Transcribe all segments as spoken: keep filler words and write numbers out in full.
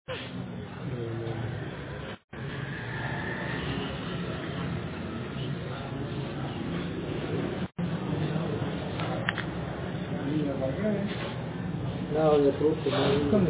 لا ولا تروح كم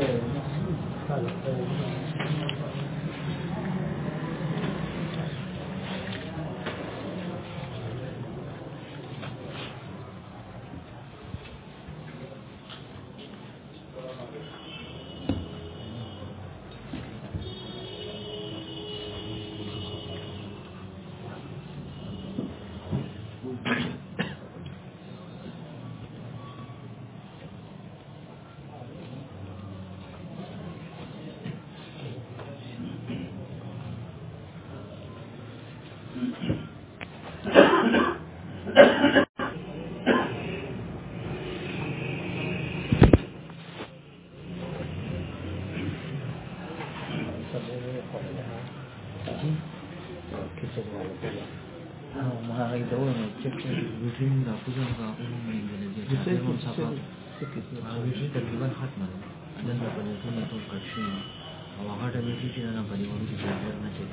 تقریبا ختمه ده دلته په نیټونه ټول کټ شوي او هغه ډبې چې نه په دې وړو کې چارجر نه چي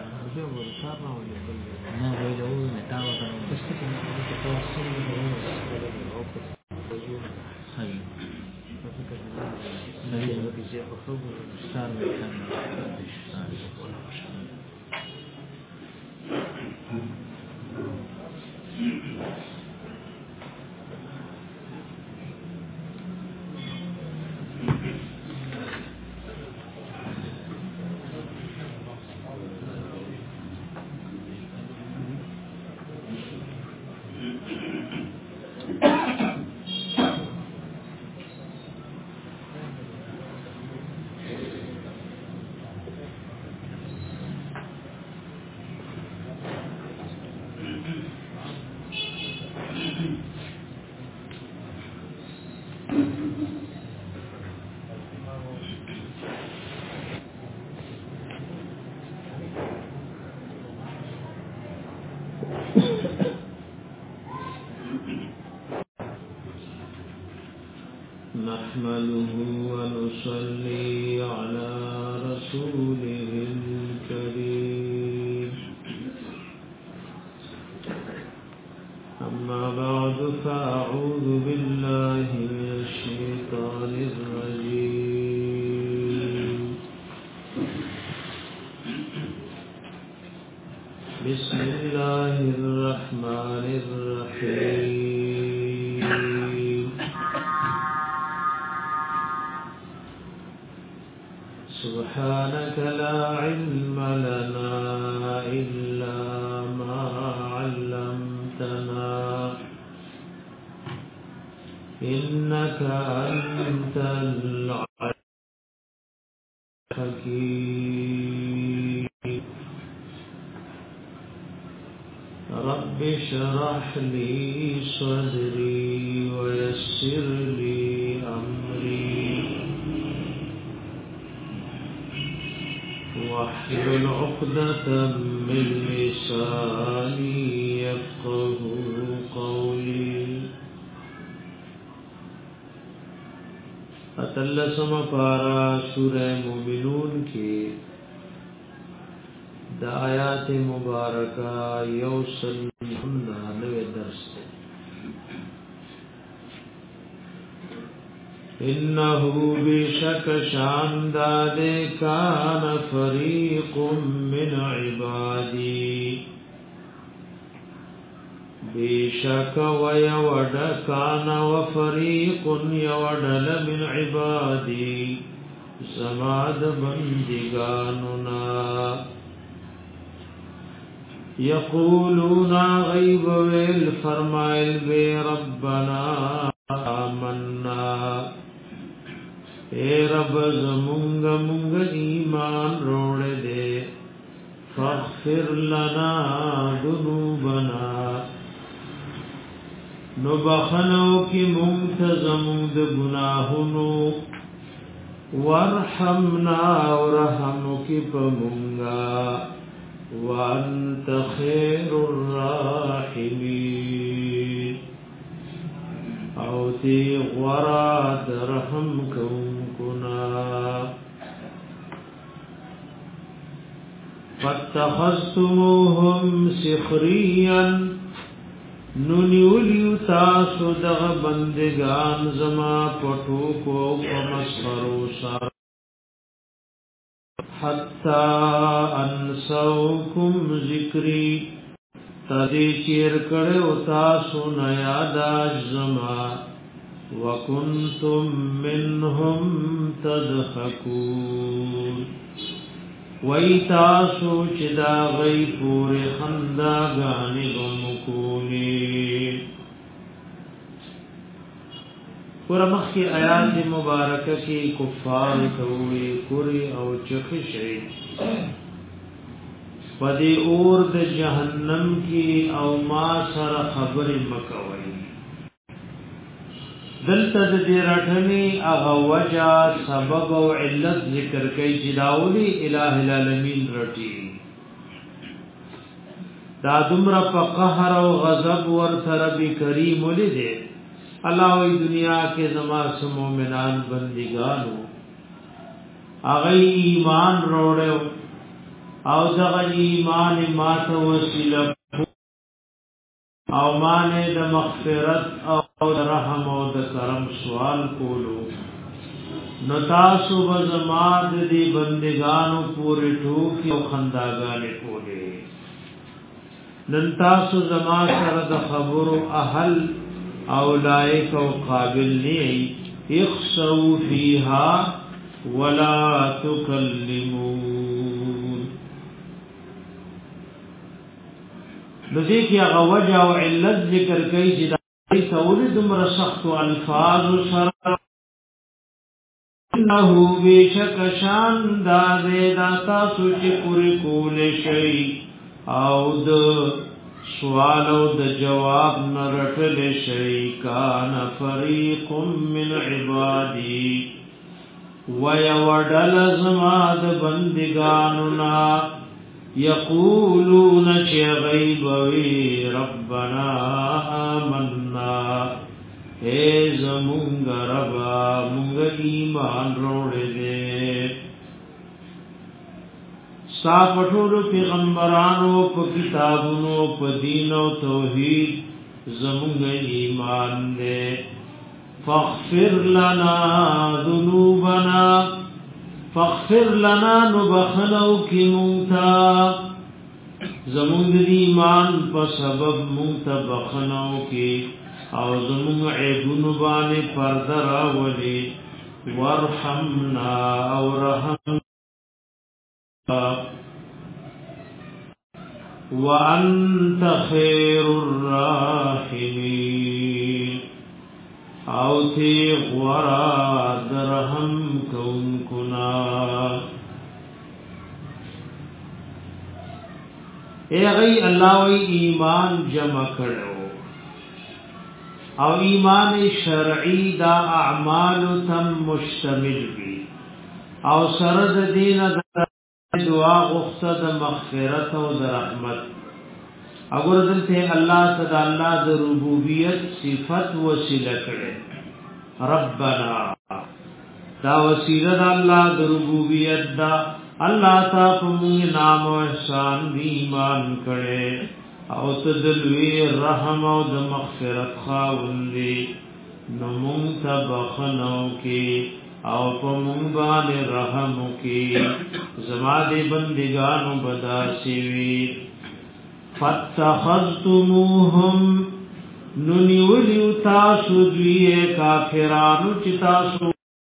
نه ویل او مې تا ورته صحیح صحیح نو کې چې په خبرو ستاره مې نحمده ونصلي على رسوله الكريم أما بعد فأعوذ بالله من الشيطان الرجيم بسم الله الرحمن الرحيم سبحانك لا علم لنا إلا ما علمتنا إنك أنت العليم الحكيم رب اشرح لي صدري ويسر لي أمري واحلل عقدة من لساني يفقه قولي اتلسم پارا سورہ مومنون کی دا آیات مبارکہ یوصل نوے درس ہے إنه بشك شانداد كان فريق من عبادي بشك ويود كان وفريق يودل من عبادي زماد بندگاننا يقولون غيب والفرمائل بربنا آمنا اے رب زمونگ مونگ ایمان روڑ دے فاغفر لنا ذنوبنا نبخنو کی منتظمون د گناہنو وارحمنا ورحمو کی پمونگا وانت خیر الراحمین او تی غرا درحم کون کنا فاتخذتموهم سخريا نونیولیو تاسو دغ بندگان زما پټو کو ومسخرو سار حتا انسوکم ذکری تدی چیر کړو تاسو نه یاداش زما وکنتم منهم تضحكون وای تاسو چې دا غي پورې خندا غانې بمکونی ورمخی آیات مبارکه کې کفار کوي کوری او چخشي پدې اور د جهنم کې او ما سره خبرې مکوي دلته د دې راټنی هغه وجہ سبب او علت ذکر کوي چې داولي الٰه العالمین رټي دا دمر په قهر او غضب ور سره به کریم ولید الله وی دنیا کې زما سم مومنان بندګانو هغه ایمان وروړو او دغه ایمان ماته وسیله او مانه د مغفرت او د رحم او د کرم سوال کولو نو تاسو بزماد دی بندگانو پوری ټوکی او خنداګانې کولې نن تاسو زما سره د خبرو اهل او لایق او قابل نه اخسو فیها ولا تکلمون لذي کې هغه وجه او علت ذکر کوي چې دا تولد مر سخت الفاظ سره انه بشک شان دا زیدا تاسو چې پوری کول شي او د سوال او د جواب نرټل شي کان فریق من عبادی ويودل زماد بندگانو نا یقولون چه غیبوی ربنا آمنا اے زمونگ ربا مونگ ایمان روڑ دے سا پٹھولو پیغمبرانو پا کتابونو پا دین و توحید زمونگ ایمان دے فاغفر لنا ذنوبنا فاغفر لنا نبخنو کی مونتا زمونگ دی ایمان پا سبب مونتا بخنو کی او زمونگ عیبون بانی پردرا ولی ورحمنا او رحم وانت خیر الراحمین او تی غورا درہم کون کنا اے غی اللہ وی ایمان جمع کرو او ایمان شرعی دا اعمال تم مشتمل بی او سرد دین دا دعا غفت دا مغفرت و دا رحمت اگر دلتے اللہ صدا اللہ دا ربوبیت صفت وسیلہ کرے ربنا دا وسیلہ دا اللہ دا ربوبیت دا اللہ تا پمونگ نام و احسان دی ایمان کرے او تدلوی رحم او دا مغفرت خاون دی نمونگ تا بخنو کی او پمونگ بان رحمو کی زماد بندگانو بدا سیوی فاتخذتموهم ننیولیو تاسو دوی کافرانو چی تاسو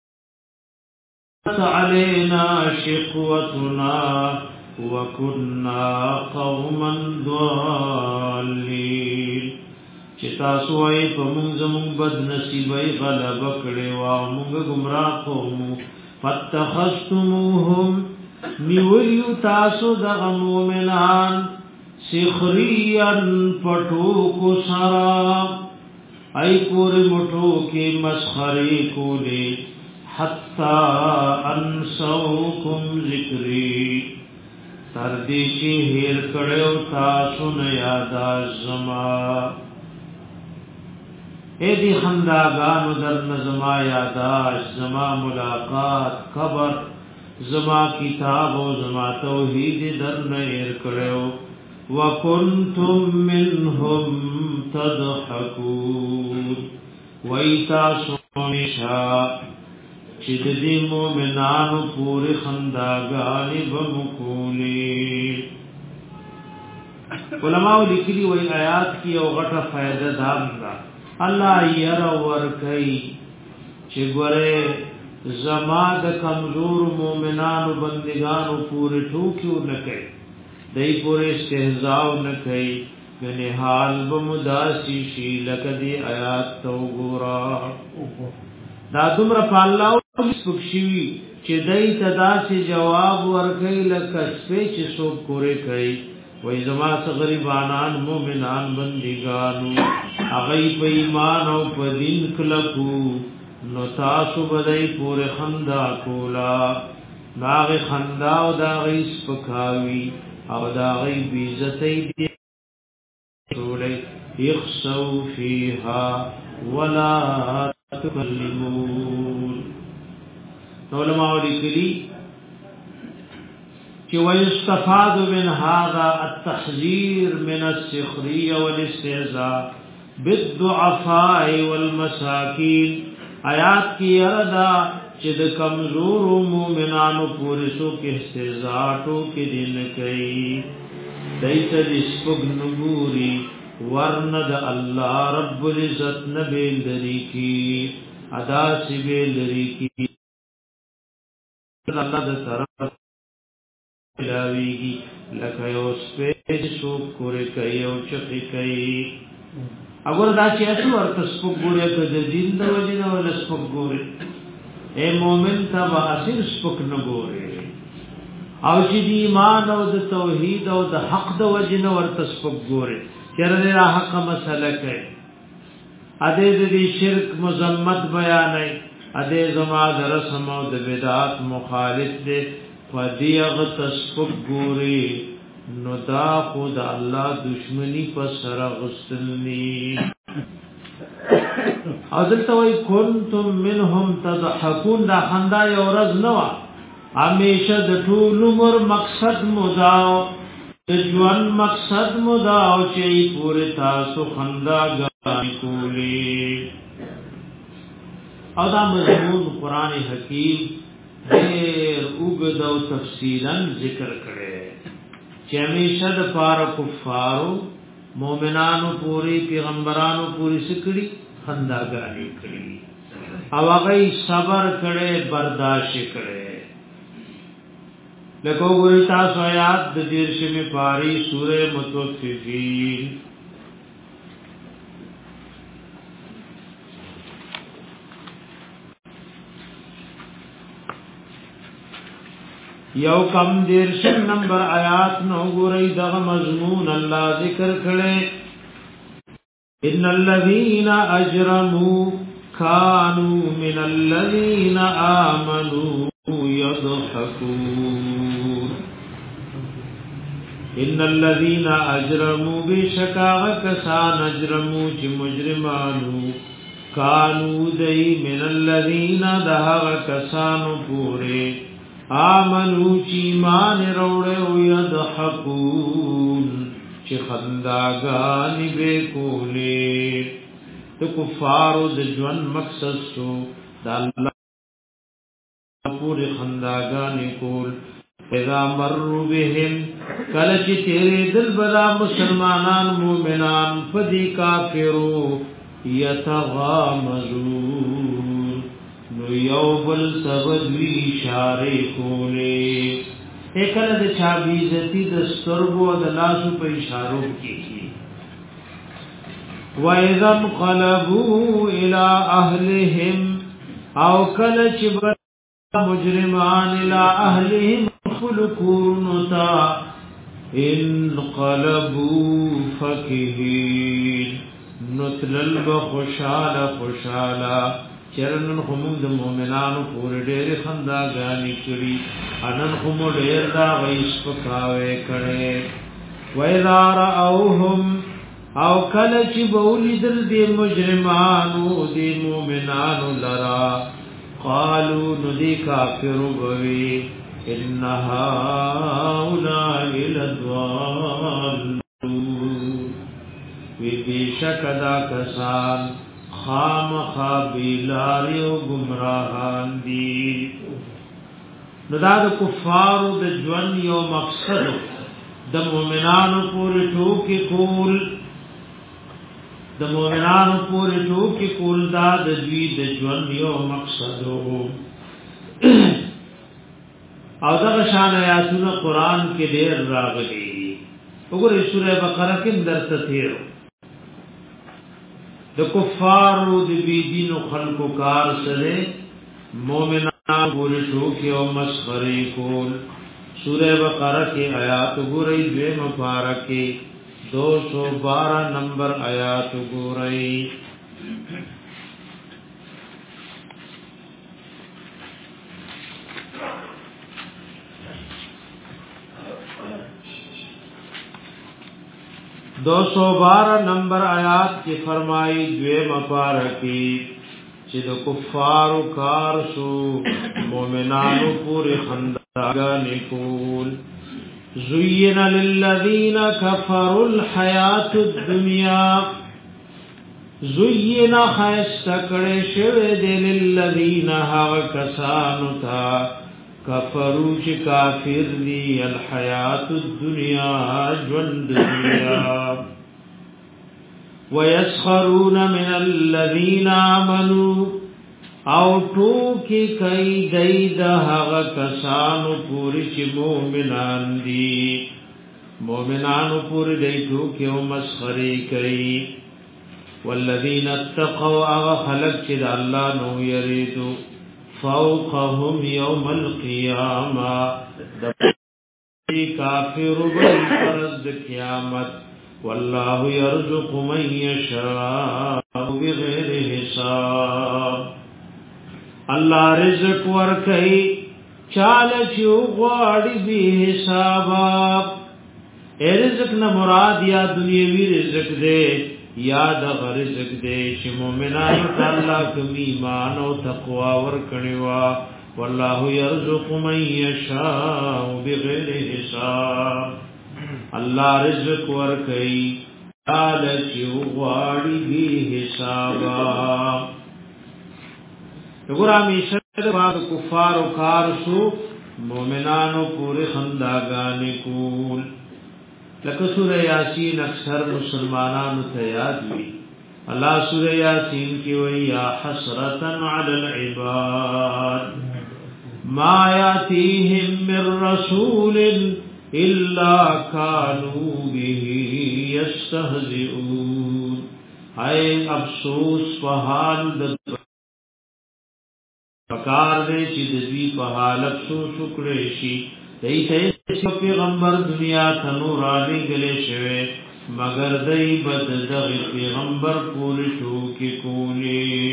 علینا شقوتنا وکننا قوما ضالین چی تاسو ای پا منزمون بد نصیبی غلب کڑی واو منگ گمراہ قومو فاتخذتموهم نیولیو تاسو دغ مومنان سخریان پټو کو سرا ای پور مټو کې مسخري کولی حتا انسوکم ذکری تر دې چې هیر کړو تاسو نه یاد زما اے دی خنداګانو در نظما یاد زما ملاقات خبر زما کتاب او زما توحید در نه ير کړو وکنتم منهم تضحكون وایتا سومشا چې د دې مؤمنانو پورې خنداګانې بمکولې. علماء لیکلي وای آیات کې یو غټه فائدہ ده الله ير ور کوي چې ګوره زما د کمزور مؤمنانو بندگانو پورې ټوکیو نه کوي دای پورې استهزاء نه کوي کنه حال بمداسي شي لکه دې آیات تو ګورا دا دومره په الله سپکشي چې دای تدا سي جواب ورکړي لکه سپېچ سو کورې کوي وای زما غریبانان مؤمنان بندگانو هغه په ایمان او په دین کلکو نو تاسو بدای پورې خندا کولا داغ خندا او داغ سپکاوي او داغ بیزتای دی ټولې یخسو فیها ولا تکلمون. علماء لیکلي چې ويستفاد من هذا التحذير من السخريه والاستهزاء بالضعفاء والمساكين. آیات کی اردا چې د کمزور مومنانو پورې سو کې استهزاء ټو کې دین کوي دایته د سپګ نګوري ورند الله رب العزت نبی لري کی ادا سی به لري کی الله د طرف لاویږي لکه یو سپېڅ شو کورې کوي او چقي کوي. اگر دا چې اسو ورته سپک ګورې په دین د وجنه ول سپک ګورې اے مومن تبا اسیر سپک نه ګورې او چې دی ایمان او د توحید او د حق د وجنه ورته سپک ګورې چیرې را حق مسله کوي اده دې شرک مذمت بیانای اده زما د رسم او د بدعات مخالف دې فدیغ تسفق ګوري نو دا خود الله دشمنی پر سر غسلنی. حضرت وی کنتم منهم تضحكون دا خندا یو ورځ نو همیشه د ټول عمر مقصد مداو د ژوند مقصد مداو چې پورې تاسو خندا غاړي کولی. او دا مضمون قران حکیم دیر اوگد و تفصیلا ذکر کرے چه ہمیشہ دا پارا کفارو مومنانو پوری پیغمبرانو پوری سکڑی خنداگانی کری او اغی صبر کرے برداشت کرے. لکو گوری تاسو آیات دا دیرش میں پاری سورہ متوففین یو کم دیرشن نمبر آیات نو گوری دغ مضمون اللہ ذکر کھڑے ان الذین اجرموا کانوا من الذین آمنوا یضحکون. ان الذین اجرموا بشکاغ کسان اجرموا چی مجرمانو کانو دی من الذین دہاغ کسانو پورے آمنو چی مان روڑے و یضحکون چی خنداگانی بے کولے. تو کفارو د جوان مقصد سو دا اللہ پوری خنداگانی کول. اذا مروا بهم کلچ تیرے دل بدا مسلمانان مومنان فدی کافرو یتغامزون نو یو بل سبدوی اشاره کولے. ایکل دا چابی عزتی دا سترگو دا لاسو پا اشارو کی کی. وَإِذَا انْقَلَبُوا إِلَىٰ أَهْلِهِمْ او کلچ بر مجرمان الى اهلهم خلقونتا انقلبوا فكهين نتلل بخشال خشالا چرنن خمود مومنانو پور ډېر خنداګانی کړي انن خمو ډېر دا ویس پکاوي کړي. وَإِذَا رَأَوْهُمْ او کله چې بولیدل دي مجرمانو دي مومنانو لرا قالوا ندی کافر بوي ان هؤلاء لضالون وی بیشکدا کسان خام خابیلاری و گمراهان دی نو دا د کفارو د ژوند یو مقصد د مؤمنانو پورې ټوکی کول د مؤمنانو پورې ټوکی کول دا د دوی د ژوند یو مقصد او دا شان آیاتونه قران کې ډېر راغلي وګورئ سورہ بقره کې درته تیرو د کفارو د بی دینو خلقو کار سره مؤمنان پورې ټوکی او مسخري کول سورہ بقرہ کی آیات گورئی دوے مبارکی دو سو بارہ نمبر آیات گورئی دو سو بارہ نمبر آیات کی فرمائی دوے مبارکی چې د کفارو کار سو مؤمنانو پورې خنداګانې کول زین للذین کفروا الحیات الدنیا زین خیستکړې شوه د للذین هغه کسانو ته کفروا چې کافر دي الحیات الدنیا ژوند دنیا ويسخرون من الذين آمنوا او ټوکی کوي دای د هغه کسانو پوری چې مؤمنان دي مؤمنانو پوری دای ټوکی او مسخري کوي والذین اتقوا او خلق چې الله نو یریدو فوقهم يوم القيامه د کافر په قیامت والله يرزق من يشاء بغیر حساب الله رزق ورکي چاله چې غواړي به حساب رزق نه مراد یا دنیوي رزق دی یا د رزق دی چې مؤمنانو ته الله کوم ایمان او تقوا ورکړي وا والله يرزق من يشاء بغیر حساب الله رزق ورکي چاله چې غواړي به حساب وګور همیشه د کفار او کار شو مؤمنانو پورې خنداګانې کول لکه سورہ یاسین اکثر مسلمانانو ته یاد وي الله سورہ یاسین کې وایي یا حسرتا علی العباد ما یاتیهم من رسول الا كانوا به یستهزئون اي افسوس په حال د پکار دې چې د دې په حالت شو شکرې شي دای ته پیغمبر دنیا ته نور علی غلې شوه مگر دای بد دغه پیغمبر پوری شو کې کولی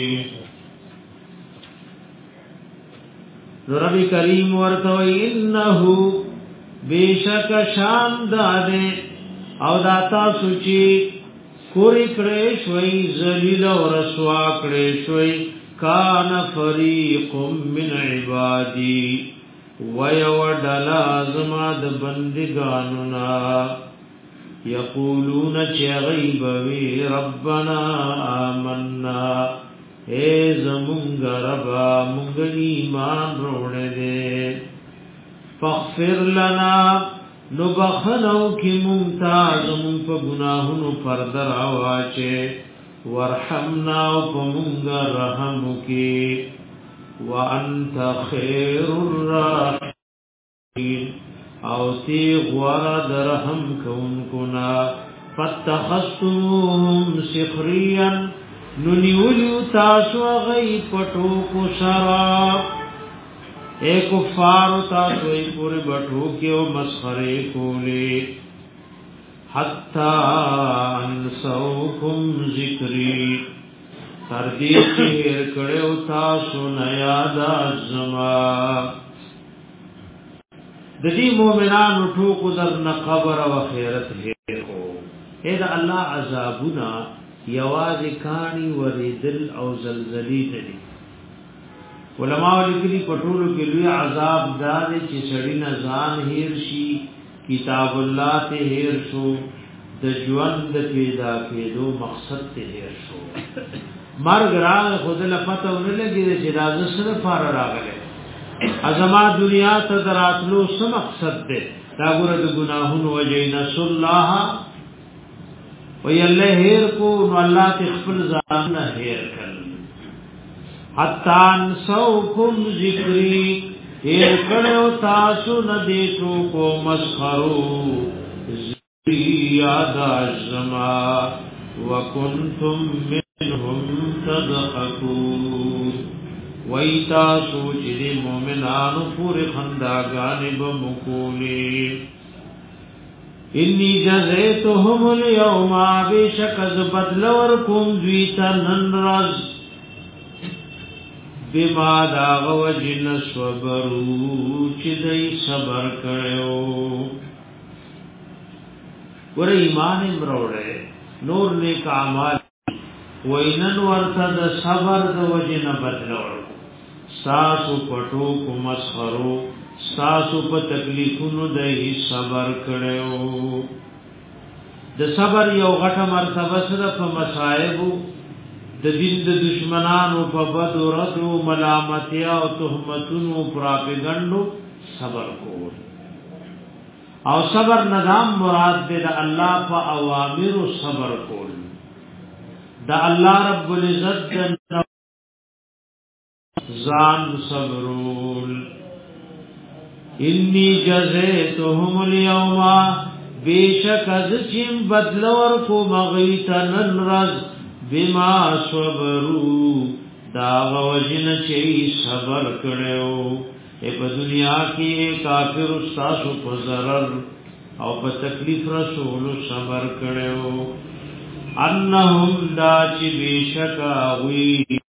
رب کریم ورته انه بیشک شان داده او داتا سوچی کوری کړې شوي ذلیل او رسوا کړې شوي کان فریق من عبادی ویودل ازما د بندگانو نا یقولون چه غیب وی ربنا آمنا اے زمونگ ربا مونگ ایمان روڑے دے فاغفر لنا نبخنو کی ممتاز من پا گناہنو پردر آواچے ورحمنا پا مونگ رحمو کی وانت خیر الراحمین او تی غوار درہم کون کنا فاتخستموهم سخریا ننیولیو تاسو غی پٹو کو شراب اے کفارو تاسو ای پوری بٹو کیو مسخرے کولے حتی انسوکم ذکری تردی چہر کڑیو تاسو نیادا زما ددی مومنان ټوکو در نه قبر او خیرت هیر کو اې دا الله عذابنا یواز کانی وریدل او زلزلی دي علماء لیکلي پټولو کې لوی عذاب دار چې سړی نه ځان هیر شي کتاب الله ته هیر شو د ژوند پیدا کېدو مقصد ته هیر شو مرګ راغ خود له پته ورلګي چې راز سره فار راغله ازما دنیا ته دراتلو څه مقصد ده دا ګره د ګناهونو وجینا صلی الله وی الله هیر کو نو الله تخفل ځان نه هیر کړ حتا انسوکم ذکری هیر کړو تاسو نه دیټو کو مسخرو ذکری یاد ازما وکنتم منهم تضحكون وی تاسو چې د مؤمنانو پورې خنداګانې به مکولې انی جزیتهم اليوم بشک از بدل ورکم دویتا ننرز بما داغ وجن صبرو چې دای صبر کړو ور ایمان امروړې نور نیک اعمال وینن ورته د صبر د وجن بدل ورکو ساسو پټو کو مسخرو ساسو په تکلیفونو د صبر کړو د صبر یو غټه مرتبه سره په مصائب د دین د دشمنانو په بد او رد او ملامتیا او تهمتونو پراپګانډو صبر کول او صبر نظام مراد دې د الله په اوامر صبر کول د الله رب العزت ځان صبرول انی جزیتهم اليوم بیشک از چیم بدل ورکو مغیتا ننرز بما صبرو دا وجن چی صبر کړو اے په دنیا کې کافر استاسو په ضرر او په تکلیف رسول صبر کړو انهم دا چې بیشک وی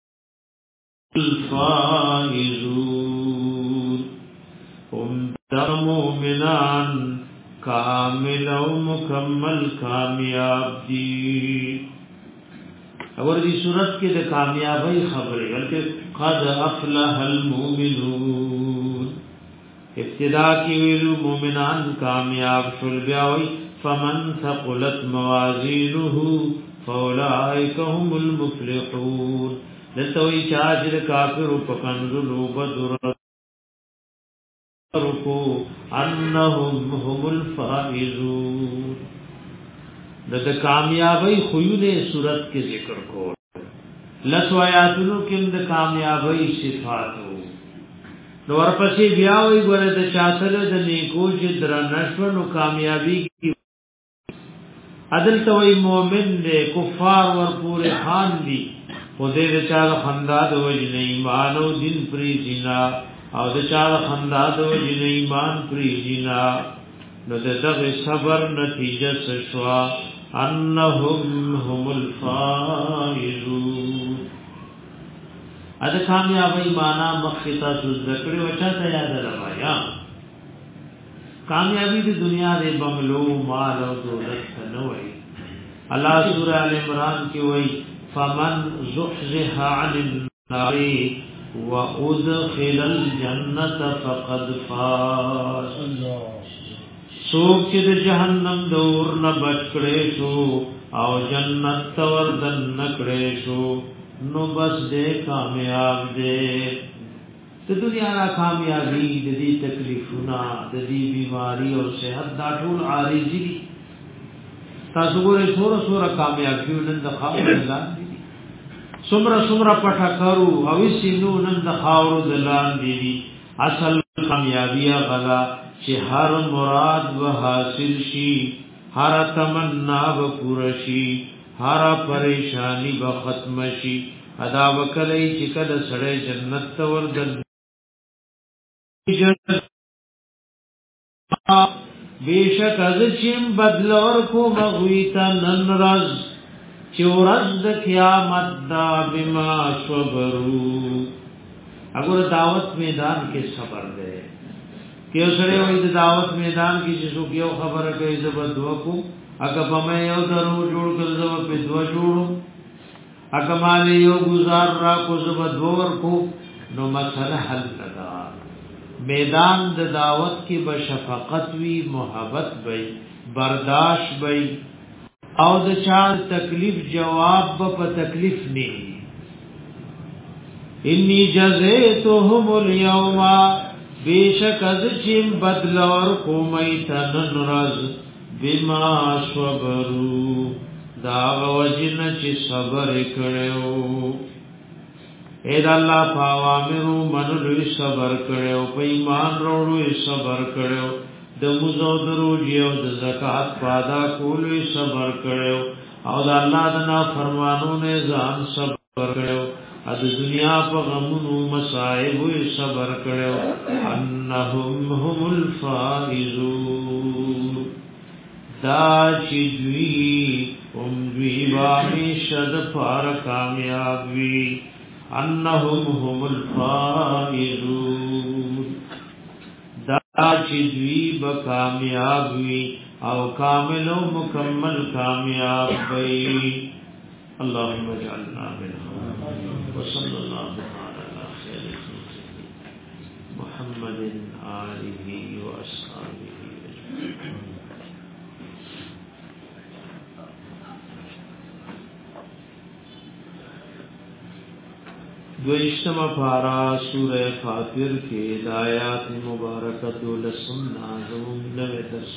الفائزون هم در مومنان کامل و مکمل کامیاب دی اور دی صورت کې د کامیابی خبره بلکې قد افلح المؤمنون ابتدا کې ویلو مومنان کامیاب شول بیا وی فمن ثقلت موازینه فاولئک هم المفلحون دلته وی چې کافر په کنزلو بدر رکو انهم هم الفائزون د کامیابی خوونه صورت کې ذکر کو لسو آیاتونو کې د کامیابی صفاتو نو ورپسې بیا وی ګوره د چاتل د نیکو چې درنښو نو کامیابی کی عدل توي مؤمن دې کفار ور پورې خان دي خدای دې چا خندا د وجه ایمان او دین پری جنا او د چا خندا د وجه ایمان پری جنا نو دغه صبر نتیجه شوا انهم هم الفائزون اته کامیابی معنا مخیتا ذکر وچا ته یاد راویا کامیابی د دنیا د بنگلو مال او دولت نه وای الله سورہ ال عمران کې وای فمن زحزح عن النار وادخل الجنه فقد فاز سوک چې د جهنم دور نه بچ کړي شو او جنت تور دن نکړي شو نو بس دې کامیاب دې د دنیا را کامیابی د دې تکلیفونه د دې بیماری او صحت دا ټول عارضی دي تاسو ګورئ څوره څوره کامیابی نن د خاور دلان دي څومره څومره پټه کارو او سینو نن د خاور دلان دي اصل کامیابی غلا چې هر مراد و حاصل شي هر تمنا و پوره شي هر پریشانی به ختم شي ادا وکړي چې کله سړی جنت ته ورځي بیشک از چیم بدل ورکو مغویتا ننرز چه ورز دا قیامت دا بما صبرو اگر دعوت میدان کے صبر دے کیو سرے وی دا دعوت میدان کی جسو کیو خبر کئی زبا دعا کو اگا پا یو درو جوڑ کر زبا پی دعا جوڑو اگا مالی یو گزار را کو زبا دعا ورکو نو مسله حل لگا میدان د دعوت کې بشفقت وی محبت وی برداشت وی او د چا تکلیف جواب په تکلیف نه انی جزیتهم اليوم بیشک از چیم بدل ور کومی تنن رز بما صبرو دا وجن چې صبر کړو اے د الله پاوامرو منلو صبر کړو په ایمان وروړو صبر کړو د موزو درو جیو د زکات پادا کولو صبر کړو او د الله د نافرمانو نه ځان صبر کړو د دنیا په غمونو مصائب صبر کړو انهم هم الفائزون دا چې دوی هم دوی باندې شد فار کامیاب وي انهم هم الفائزون دا چې دوی به کامیاب وي او کامل او مکمل کامیاب وي اللهم اجعلنا منهم وصلى الله على خير خلقه محمد آله وأصحابه أجمعين دویشتم پارا سورہ فاطر کے آیات مبارکت لسم نازم نوے درس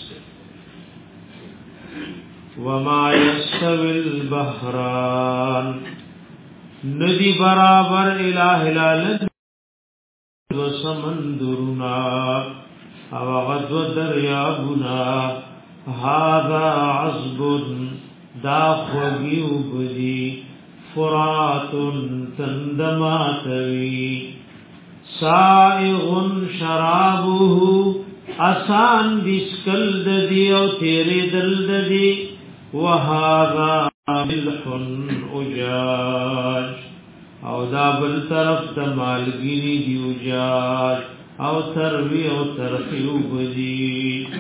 وما يستوي البحران ندی برابر الہ الالد و سمندرنا او غد و دریابنا هذا عزب دا خوگی وبدی فرات تندماتوی سائغ شرابه آسان دسکل ددی او تیرے دل ددی وهذا ملح اجاج او دا بل طرف تا مالگینی دی اجاج او تروی او ترخیو بدی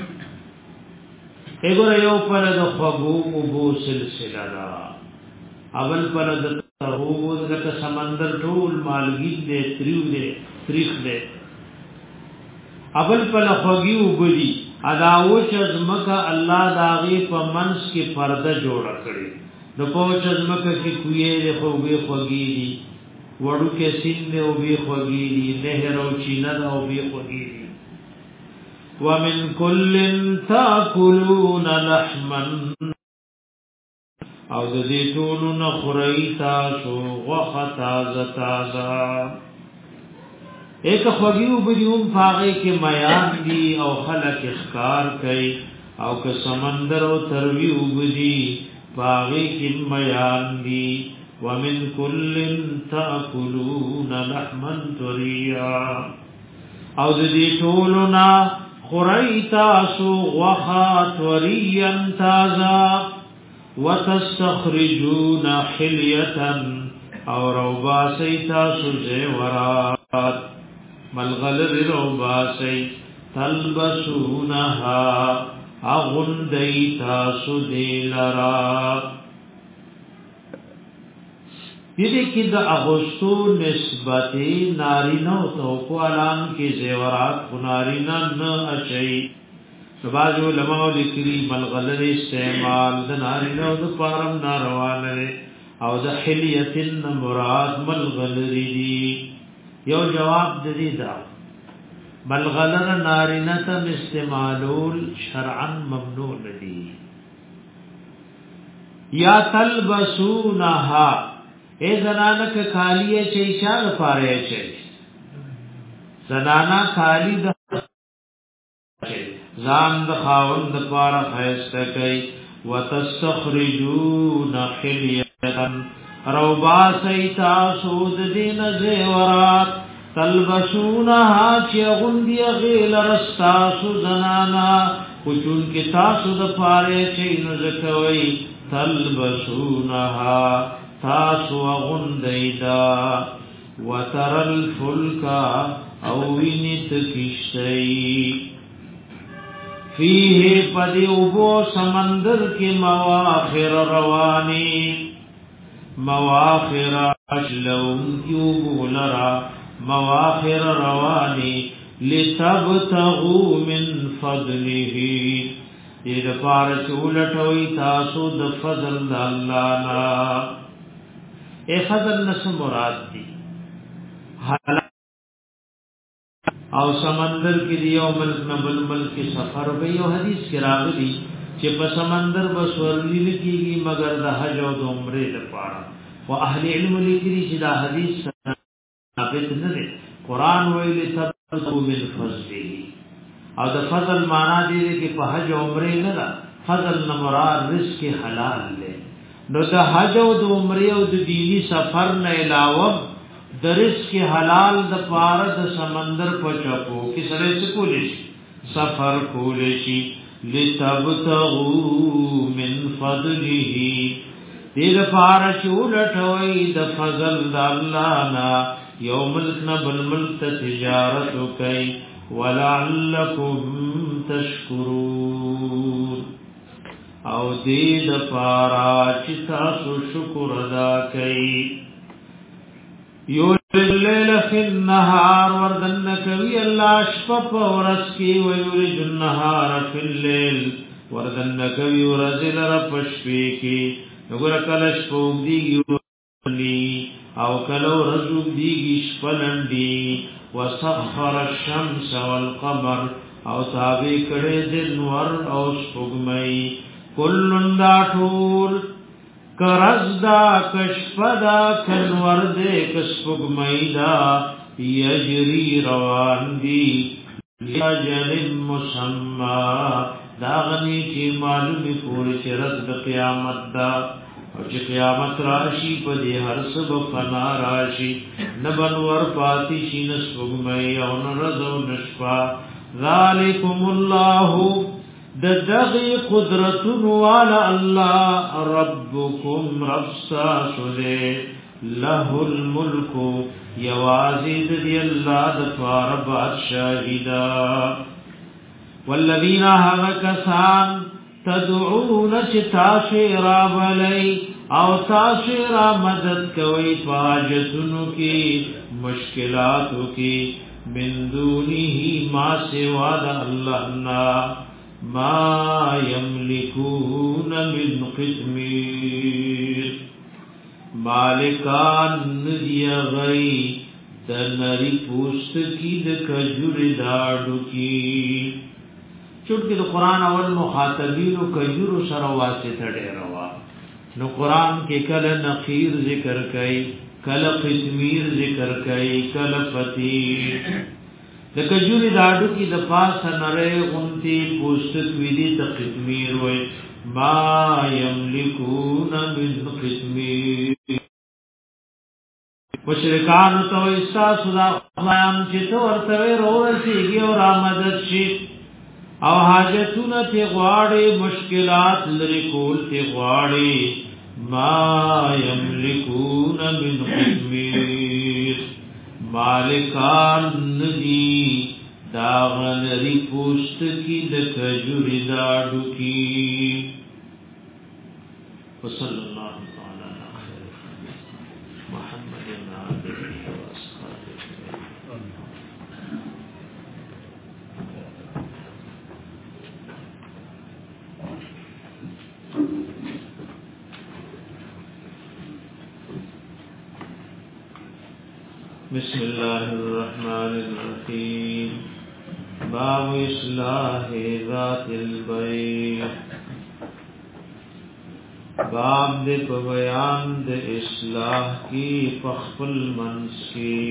اگر یو پر دا خبو ابو سلسلہ دا اول پر د ترغوب لکه سمندر ټول مالګین دې تریو دې تاریخ دې اول پر خوږی وګړي اداو چې زمکه الله داغي په منس کې پرده جوړ کړي نو په چې زمکه کې کوی دې خوږی خوږی دي وړو کې سین دې او به خوږی دي نهر او چینه او به خوږی دي ومن كل تاكلون لحما او د دې ټولو نه خوري تاسو غوخه تازه تازه ایک خوږیو بجوم فاغه کې میان دي او خلق اخکار کوي او که سمندر او تروی وبدي فاغه کې میان دي ومن كل تاكلون لحما طريا او د دې ټولو نه خوري تاسو غوخه طريا تازه وتستخرجون حلية او روباسي تاسو زیورات ملغلر روباسي تلبسونها اغندي تاسو دیلرا یدی کی دا اغسطو نسبتی نارینو توقو علام کی زیورات خنارینا نا اچئی بعض علماء لیکلی ملغلر استعمال د نارینه او د پارم ناروانه او د حلیتن مراد ملغلر دی یو جواب د دې دا ملغلر نارینه ته استعمالول شرعا ممنوع دی یا تلبسونها ای زنانه ک خالیه چې اشاره پاره چې زنانا خالی د زان د خاوند پارا خیسته کوي وتستخرجون حلیتا روبا سیتا سود دین زیورات تلبسونها چی غندی غیل رستاسو زنانا کچون کی تاسو د پاره چی نزکوي تلبسونها تاسو غندیدا وترل فلکا او وینت کشتی فیه پدی اوبو سمندر کی مواخر روانی مواخر اشلون کیوبو لرا مواخر رواني لتبتغوا من فضله دې د پاره چولټوي تاسو د فضل د الله نه اے فضل نس مراد دي او سمندر کې دی او ملک نه بل ملک سفر به یو حدیث کې راغلی چې په سمندر بس ورلیل کېږي مگر د حج او د عمره لپاره او اهل علم لیکلي چې دا حدیث ثابت نه دی قران ویل تبتغوا من فضله او د فضل معنا دی چې په حج او عمره نه ده فضل نه مراد رزق حلال دی نو د حج او د عمره او د دینی سفر نه علاوه د رزق حلال د پاره د سمندر په چپو کې سره څه کولې شي سفر کولې شي لتبتغوا من فضله دې د پاره چولټوي د فضل د الله نه یوم النبل ملک تجارت کوي ولعلکم تشکرون او دې د پاره چې تاسو شکر ادا کړئ یولج اللیل فی النهار وردن کوي الله شپه ورځ کې ویولج النهار فی الليل وردن کوي ورځ لره پښپې کې وګوره کله شپه دیږي او کله ورځ دیږي شپه لنډي وسخر الشمس والقمر او تابع کړي د نور او سپوږمۍ کلن دا ټول کرزدا کشفدا کنور دے کسپگمیدا یجری روان دی یجل مسمى داغنی چی معلومی پوری چی رد قیامت دا او چی قیامت راشی پا دی هر سب فنا راشی نبنور پاتی شی نسپگمی او نرز و نشپا ذالکم اللہ دغی قدرتن والا اللہ ربکم رب ساسدے له الملک یوازید دی اللہ دفار بادشاہدا والذین آغاکسان تدعون چتاشیرا بلی او تاشیرا مدد کوئی پاجتنو کی مشکلاتو کی من دونی ما سوا دا اللہ نا ما یملکون من قسمیر مالکان ندی غی دنری پوست کی د کجور داڑو کی چونکہ د قرآن اول مخاطبین و کجور سر واسطه ډیر وا نو قرآن کې کله نخیر ذکر کئی کله قسمیر ذکر کئی کله فتیر د کجوري داډو کې د پاسه نری غونتی پوستک ویدی ته قسمیر وای ما یملکون من قسمیر مشرکان تو ایسا صدا خدایان چې تو ورته ورسیږي او رحمت شي او حاجتونه ته غواړي مشکلات لري کول ته غواړي ما یملکون من قسمیر مالکان ندی داغنری پوست کی د کجوری داڑو کی وصلی اللہ تعالی علی خیر محمد علیہ وآصحابہ بسم الله الرحمن الرحيم باب اصلاح ذات البيع باب دې په بیان د اصلاح کی فخل منس کی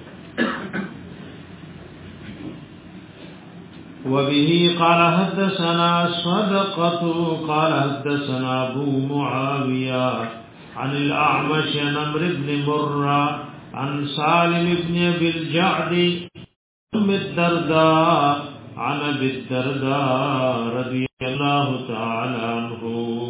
وبه قال حدثنا صدقة قال حدثنا ابو معاوية عن الاعمش عن عمرو بن مرة عن سالم بن ابي الجعد ام الدرداء عن ابي الدرداء رضي الله تعالى عنه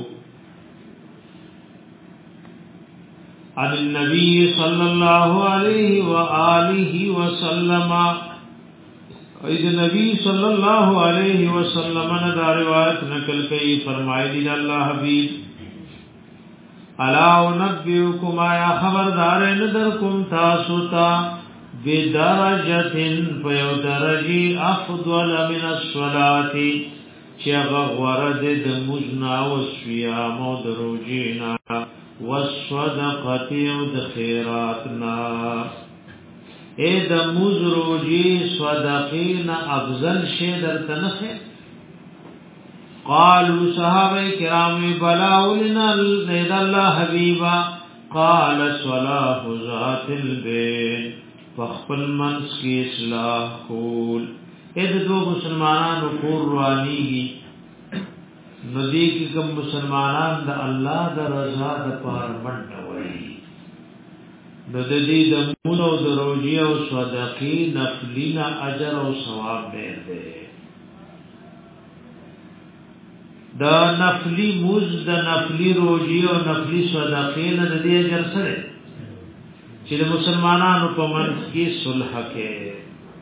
عن النبي صلى الله عليه واله وسلم اذ النبي صلى الله عليه وسلم نے روایت نقل کی فرمائی اللہ حبیب الا انبئكم یا خبردار ندرکم تاسو تا بدرجه فيو درجي افضل من الصلاه چغه ورد د مزنا او صيام او دروجینا والصدقه او د خیراتنا اے د مزروجی صدقین افضل شی درته نه قالوا صحابه کرام بلا ولنا لذ الله حبيبا قال صلاح ذات البين فخپل منس کی اصلاح کول اې دو مسلمانانو کور روانيږي ندی کی کوم مسلمانان د الله د رضا د پاره منډه وایي د دې د مونږ او د روزي او صدقې نفلینا اجر او ثواب ډېر دی دا نفلی موز دا نفلی روجی او نفلی صدقین دا دی اجر سره چې د مسلمانانو په منځ کې صلح کې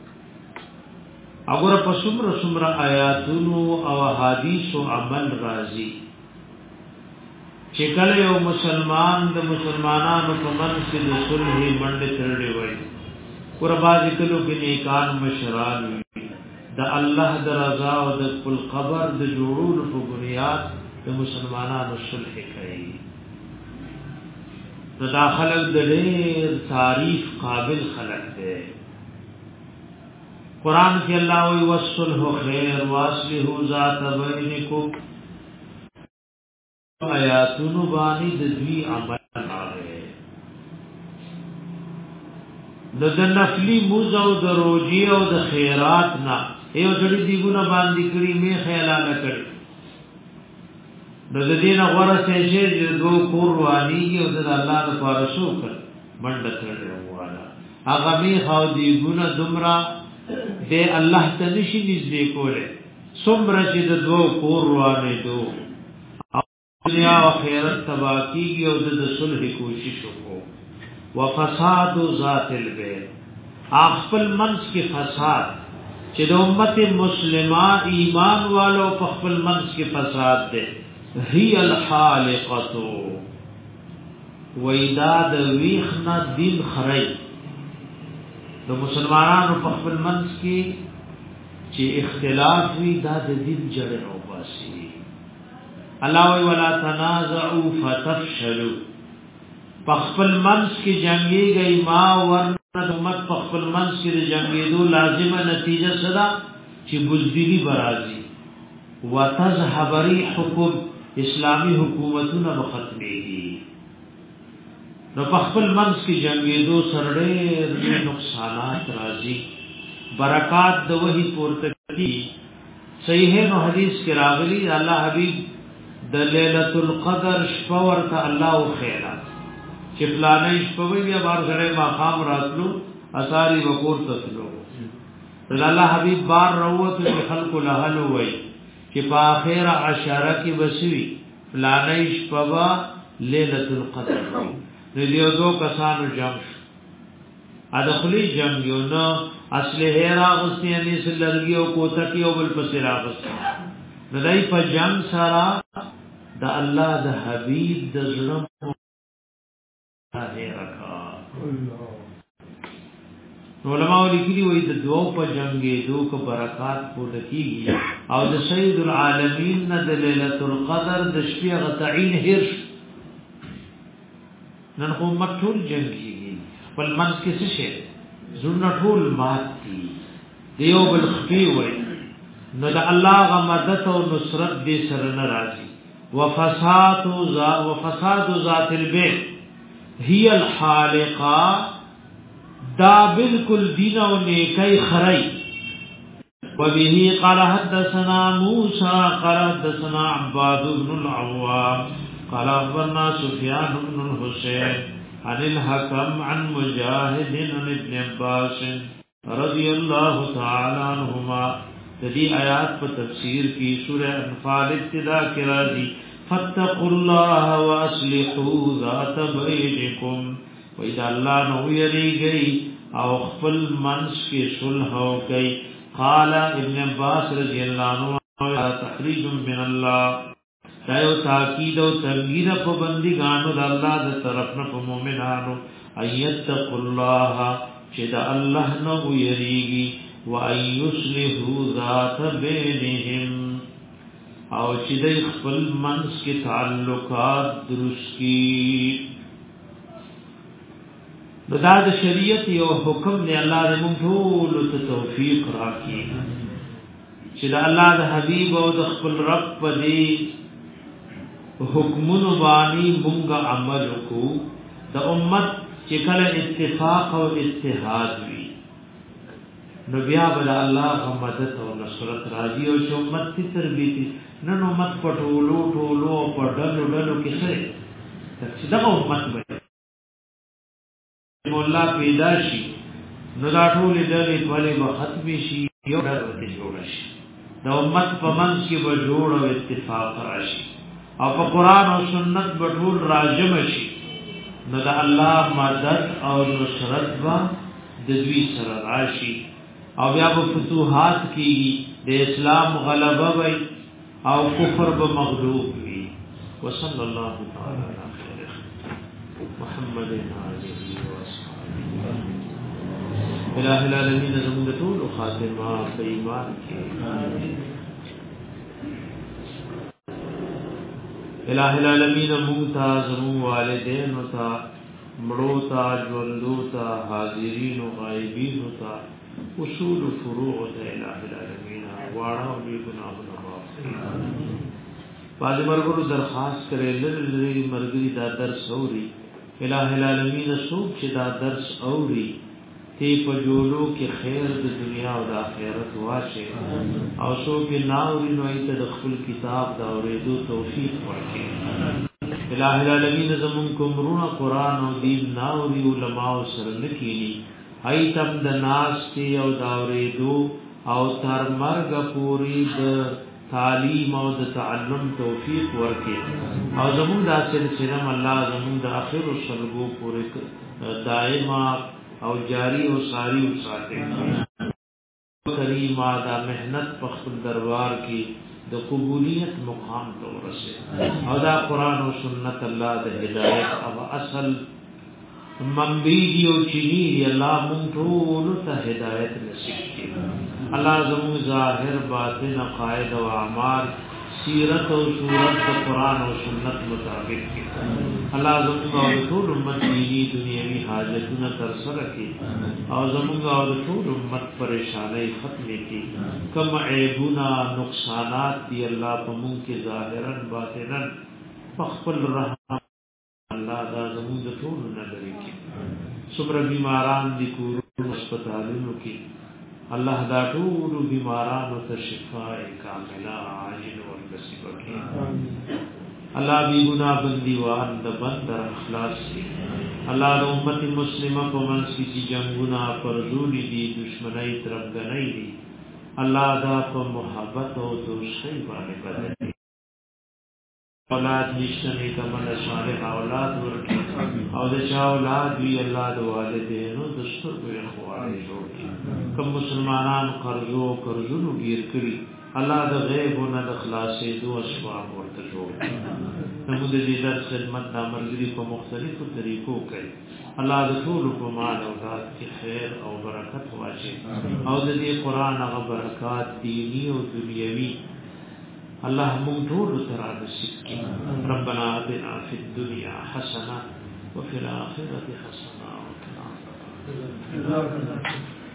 اگر په څومره څومره آیاتونو او حدیث او عمل راځي چې کله یو مسلمان د مسلمانانو په منځ کې د صلح منډه ترړي وایي قربا ذکرو کې نیکان مشران دا الله د رضا او د خپل قبر د جوړولو په بنیاد د مسلمانانو صلح کوي دا خلق د ډېر تعریف قابل خلق دی قران کې الله وی والصلح خیر واصلحوا ذات بینکم آیاتونو باندې د دوی عمل راغی د نفلی موز او د روجی او د خیرات نه ایو جڑی دیگونا باندی کری میں خیالانہ کری نو دین غوړه سې چې دو کور وانیږي او د الله د فارسو کړ منډه کړو والا هغه می خو دی ګونه دمرا دې الله ته نشي نږدې کوله څومره چې د دو کور وانه دو دنیا او آخرت تباکی او د صلح کوشش وکړو وفساد ذات البین خپل منځ کې فساد چې د امت مسلمه ایمان والو په خپل منځ کې فساد ده هي الحالقه وېداد ویخنا دین خړی د مسلمانانو په خپل منځ کې چې اختلاف وي دا د دین جړې او باسي الله وی ولا تنازعوا فتفشلوا په خپل منځ کې جنگي گئی ما ورنه امت په خپل منځ کې د جنگېدو لازمه نتیجه صدا چې بزدلی برازي وتذهب ريحكم اسلامی حکومتونه ختمېږي نو په خپل منځ کې جنگېدو سره ډېر نقصانات راځي برکات د وਹੀ پورته کی صحیح نو حدیث کې راغلي الله حبیب د ليله القدر شپه ورته الله خیره چې پلانې شپه بیا بار غره ما خام راتلو اثاری وقور تسلو الله حبیب بار روته خلق له له وای چې په اخره عشره کې بسوي پلانې شپه ليله القدر نو دیو دو کسانو جمع ادخلی جمع یو نو اصل هرا غستی ان سلرګي او کوته کې او بل پسې راغستی نو دای په جمع سره د الله د حبیب د زړه علماء لیکلي وي د دوه په جنگي دوه کو برکات پوره کیږي او د سید العالمین نه د ليله القدر د شپې غتعين هرش نن خو مټول جنگي بل من کې څه شي زړه ټول ماتي دیو بل خفي وي نو د الله غ مدد او نصرت دې سره ناراضي وفساد ذا وفساد ذات البيت هي الحالقه دا بالکل دین او نیکی خری وبه قال حدثنا موسى قال حدثنا عباد بن العوام قال اخبرنا سفيان بن الحسين عن الحكم عن مجاهد عن ابن عباس رضي الله تعالى عنهما تدی آیات په تفسیر کی سورہ انفال ابتدا کې راځي فاتقوا الله واصلحوا ذات بينكم وإذا الله نو یریږي او خپل منس کې صلح او کوي قال ابن عباس رضی الله عنه تحریج من الله دا یو تاکید او ترغیب په بندګانو د الله د طرف نه په مؤمنانو ایتق الله چې د الله نو یریږي و ان یصلحوا ذات بینهم او چې د خپل منځ کې تعلقات درست کی. دا د شریعت یو حکم دی الله دې موږ ټول ته توفیق راکړي چې د الله د حبیب او د خپل رب په دې حکمونو باندې موږ عمل وکړو. د امت چې کله اتفاق او اتحاد وي نو بیا به الله مدد او نصرت راځي او چې امت کی تربیتی نن امت پټولو ټولو په ډلو ډلو کې سره چې دا امت وي مولا پیدا شي نو دا ټول ډلې ولې به ختم شي یو ډول ته جوړ شي د امت په منځ کې به جوړ او اتفاق راشي او په قران او سنت به ټول راجم شي نو دا الله مدد او نصرت با د دوی سره راشي او بیا په فتوحات کې د اسلام غلبه وي او کفر به مغلوب وي. وصلی الله تعالی علی خیر محمد علیه و اصحابہ. الہ العالمین زموږ ټول خاتمه په ایمان کې. الہ العالمین موږ ته زموږ والدین او ته مړو ته ژوندو ته حاضرین او غایبین ته اصول فروع د الہ العالمین واړه او بی ګناهونه معاف کړي. باز مرګرو درخواست کړي لری مرګري دا درس اوري الہ العالمین سوق چې دا درس اوري تی په جوړو کې خیر د دنیا او د آخرت واشه او سوق ناوري نو ایت د خپل کتاب دا اورېدو توفیق ورکړي. الہ العالمین زمون کومرونه قران او دین ناوري علماء سره نکېني ایتم د ناستی او داوریدو او تر مرګ پوری د تعلیم او د تعلم توفیق ورکړي او زموږ د سلسله الله زموږ د اخر سلګو پوری دائما او جاری او ساری او ساتي. کریم دا مهنت په خپل دربار کې د قبولیت مقام ته ورسه او دا قران او سنت الله د هدایت او اصل منبی دی او چینی دی الله مونږ ټول ته هدایت نصیب کړي. الله زموږ ظاهر باطن عقاید او اعمال سیرت او صورت د قران او سنت مطابق کړي. الله زموږ او ټول امت دینی دنیوي حاجتونه تر سره کړي او زموږ او ټول امت پریشانای ختم کړي. کم عیبونه نقصانات دی الله په مونږ کې ظاهرا باطنا خپل رحمت الله دا زموږ د ټول نه لري کې. صبر بیماران دي کورونو هسپتالونو کې الله دا ټول بیمارانو ته شفاء کامله عاجل او نصیب کړي. الله بی ګناه بندیوان د بندر اخلاص دي. الله د امت مسلمه په منځ کې جنگونه پرځولي دي دشمنی طرفګنۍ دي الله دا په محبت او دوستۍ باندې بدلي. اولاد نشته کمل صالح اولاد ورکړي او د چا اولاد وی الله د والدینو د سترګو خواري جوړ کړي. کوم مسلمانان قرضو قرضونو گیر کړي الله د غیب او د خلاصې دوه اسباب ورته جوړ کړي. موږ د دې درس خدمت د امرګري په مختلفو طریقو کوي. الله د ټول په مال او ذات کې خیر او برکت واچي او د دې قران هغه برکات دینی او دنیوي الله مونږ ټول ترا نصیب کړي. ربنا آتنا فی الدنيا حسنه وفي الاخره حسنه وقنا عذاب النار.